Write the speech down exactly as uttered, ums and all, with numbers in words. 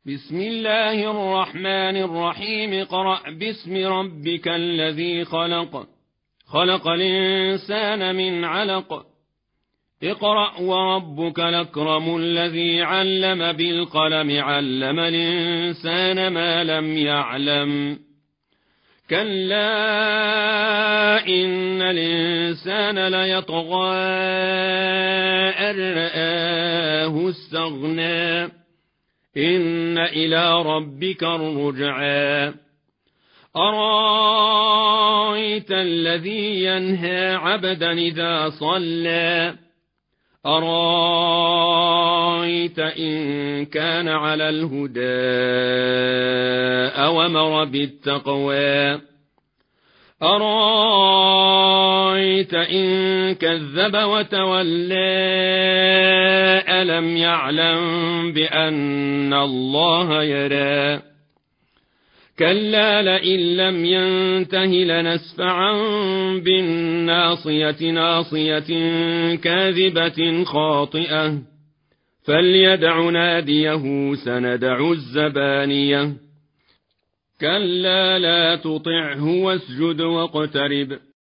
بسم الله الرحمن الرحيم اقرأ باسم ربك الذي خلق خلق الإنسان من علق اقرأ وربك الأكرم الذي علم بالقلم علم الإنسان ما لم يعلم كلا إن الإنسان ليطغى أن رآه استغنى إن إلى ربك الرجعى أرأيت الذي ينهى عبدا إذا صلى أرأيت إن كان على الهدى أوامر بالتقوى أرأيت إن كذب وتولى ألم يعلم بأن الله يرى كلا لئن لم ينته لنسفعا بالناصية ناصية كاذبة خاطئة فليدع ناديه سندع الزبانية كلا لا تطعه واسجد واقترب